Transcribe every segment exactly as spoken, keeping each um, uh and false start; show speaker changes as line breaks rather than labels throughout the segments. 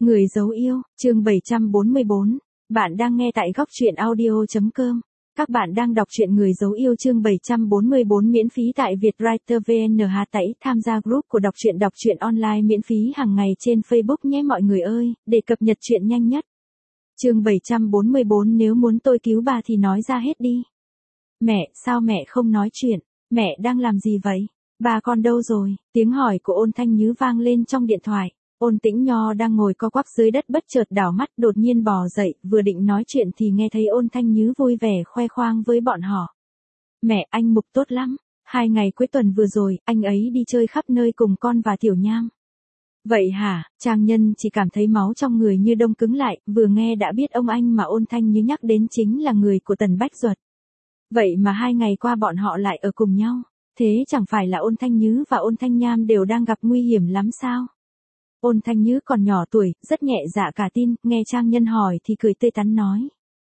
Người dấu yêu, chương bảy trăm bốn mươi bốn. Bạn đang nghe tại góc truyện audio.com. Các bạn đang đọc truyện Người dấu yêu chương bảy trăm bốn mươi bốn miễn phí tại Vietwriter vê en hát tẩy tham gia group của đọc truyện đọc truyện online miễn phí hàng ngày trên Facebook nhé mọi người ơi, để cập nhật truyện nhanh nhất. Chương bảy trăm bốn mươi bốn nếu muốn tôi cứu bà thì nói ra hết đi. Mẹ, sao mẹ không nói chuyện? Mẹ đang làm gì vậy? Bà con đâu rồi? Tiếng hỏi của Ôn Thanh Nhứ vang lên trong điện thoại. Ôn Tĩnh Nho đang ngồi co quắp dưới đất bất chợt đảo mắt đột nhiên bò dậy, vừa định nói chuyện thì nghe thấy Ôn Thanh Nhứ vui vẻ khoe khoang với bọn họ. Mẹ, anh Mục tốt lắm, hai ngày cuối tuần vừa rồi, anh ấy đi chơi khắp nơi cùng con và Tiểu Nham. Vậy hả? Trang Nhân chỉ cảm thấy máu trong người như đông cứng lại, vừa nghe đã biết ông anh mà Ôn Thanh Nhứ nhắc đến chính là người của Tần Bách Duật. Vậy mà hai ngày qua bọn họ lại ở cùng nhau, thế chẳng phải là Ôn Thanh Nhứ và Ôn Thanh Nham đều đang gặp nguy hiểm lắm sao? Ôn Thanh Nhứ còn nhỏ tuổi, rất nhẹ dạ cả tin, nghe Trang Nhân hỏi thì cười tươi tắn nói.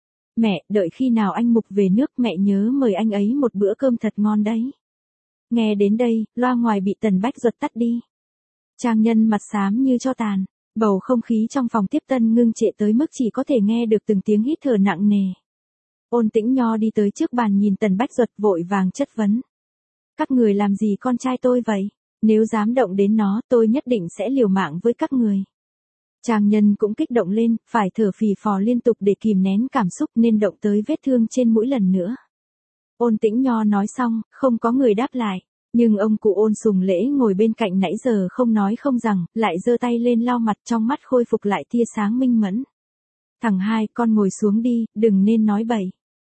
Mẹ, đợi khi nào anh Mục về nước mẹ nhớ mời anh ấy một bữa cơm thật ngon đấy. Nghe đến đây, loa ngoài bị Tần Bách Duật tắt đi. Trang Nhân mặt xám như tro tàn, bầu không khí trong phòng tiếp tân ngưng trệ tới mức chỉ có thể nghe được từng tiếng hít thở nặng nề. Ôn Tĩnh Nho đi tới trước bàn nhìn Tần Bách Duật vội vàng chất vấn. Các người làm gì con trai tôi vậy? Nếu dám động đến nó, tôi nhất định sẽ liều mạng với các người. Trang Nhân cũng kích động lên, phải thở phì phò liên tục để kìm nén cảm xúc nên động tới vết thương trên mũi lần nữa. Ôn Tĩnh Nho nói xong, không có người đáp lại, nhưng ông cụ Ôn Sùng Lễ ngồi bên cạnh nãy giờ không nói không rằng, lại giơ tay lên lau mặt trong mắt khôi phục lại tia sáng minh mẫn. Thằng hai, con ngồi xuống đi, đừng nên nói bậy.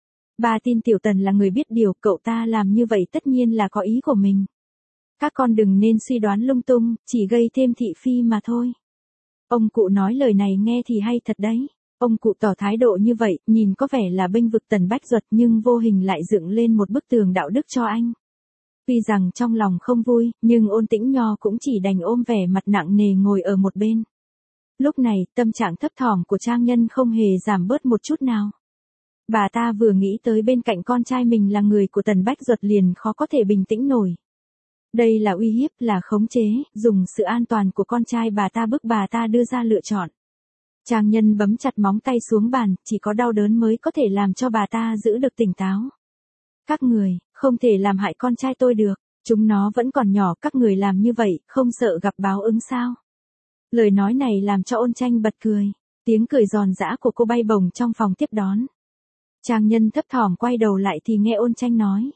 Ba tin Tiểu Tần là người biết điều, cậu ta làm như vậy tất nhiên là có ý của mình. Các con đừng nên suy đoán lung tung, chỉ gây thêm thị phi mà thôi. Ông cụ nói lời này nghe thì hay thật đấy. Ông cụ tỏ thái độ như vậy, nhìn có vẻ là bênh vực Tần Bách Duật nhưng vô hình lại dựng lên một bức tường đạo đức cho anh. Tuy rằng trong lòng không vui, nhưng Ôn Tĩnh Nho cũng chỉ đành ôm vẻ mặt nặng nề ngồi ở một bên. Lúc này, tâm trạng thấp thỏm của Trang Nhân không hề giảm bớt một chút nào. Bà ta vừa nghĩ tới bên cạnh con trai mình là người của Tần Bách Duật liền khó có thể bình tĩnh nổi. Đây là uy hiếp, là khống chế, dùng sự an toàn của con trai bà ta bức bà ta đưa ra lựa chọn. Trang Nhân bấm chặt móng tay xuống bàn, chỉ có đau đớn mới có thể làm cho bà ta giữ được tỉnh táo. Các người, không thể làm hại con trai tôi được, chúng nó vẫn còn nhỏ, các người làm như vậy, không sợ gặp báo ứng sao? Lời nói này làm cho Ôn Tranh bật cười, tiếng cười giòn giã của cô bay bổng trong phòng tiếp đón. Trang Nhân thấp thỏm quay đầu lại thì nghe Ôn Tranh nói.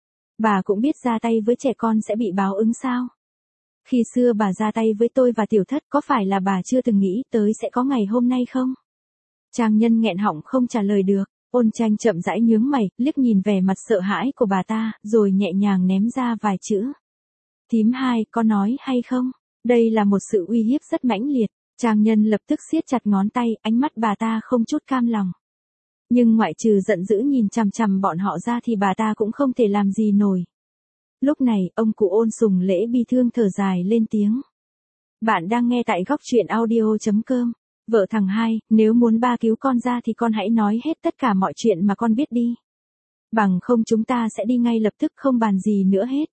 Bà cũng biết ra tay với trẻ con sẽ bị báo ứng sao? Khi xưa bà ra tay với tôi và Tiểu Thất có phải là bà chưa từng nghĩ tới sẽ có ngày hôm nay không? Trang Nhân nghẹn họng không trả lời được, Ôn Tranh chậm rãi nhướng mày, liếc nhìn vẻ mặt sợ hãi của bà ta, rồi nhẹ nhàng ném ra vài chữ. Thím hai, có nói hay không? Đây là một sự uy hiếp rất mãnh liệt, Trang Nhân lập tức siết chặt ngón tay, ánh mắt bà ta không chút cam lòng. Nhưng ngoại trừ giận dữ nhìn chằm chằm bọn họ ra thì bà ta cũng không thể làm gì nổi. Lúc này, ông cụ Ôn Sùng Lễ bi thương thở dài lên tiếng. Bạn đang nghe tại góc truyện audio.com. Vợ thằng hai, nếu muốn ba cứu con ra thì con hãy nói hết tất cả mọi chuyện mà con biết đi. Bằng không chúng ta sẽ đi ngay lập tức không bàn gì nữa hết.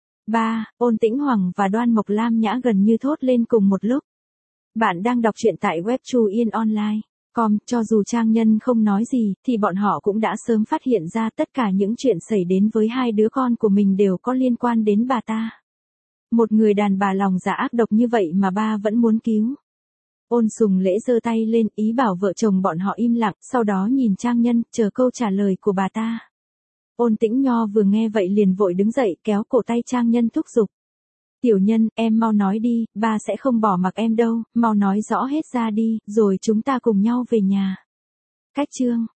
Ba, Ôn Tĩnh Hoàng và Đoan Mộc Lam Nhã gần như thốt lên cùng một lúc. Bạn đang đọc truyện tại web Chu Yên Online. Com, cho dù Trang Nhân không nói gì, thì bọn họ cũng đã sớm phát hiện ra tất cả những chuyện xảy đến với hai đứa con của mình đều có liên quan đến bà ta. Một người đàn bà lòng dạ ác độc như vậy mà ba vẫn muốn cứu. Ôn Sùng Lễ giơ tay lên, ý bảo vợ chồng bọn họ im lặng, sau đó nhìn Trang Nhân, chờ câu trả lời của bà ta. Ôn Tĩnh Nho vừa nghe vậy liền vội đứng dậy, kéo cổ tay Trang Nhân thúc giục. Tiểu Nhân, em mau nói đi, ba sẽ không bỏ mặc em đâu, mau nói rõ hết ra đi, rồi chúng ta cùng nhau về nhà. Cách chương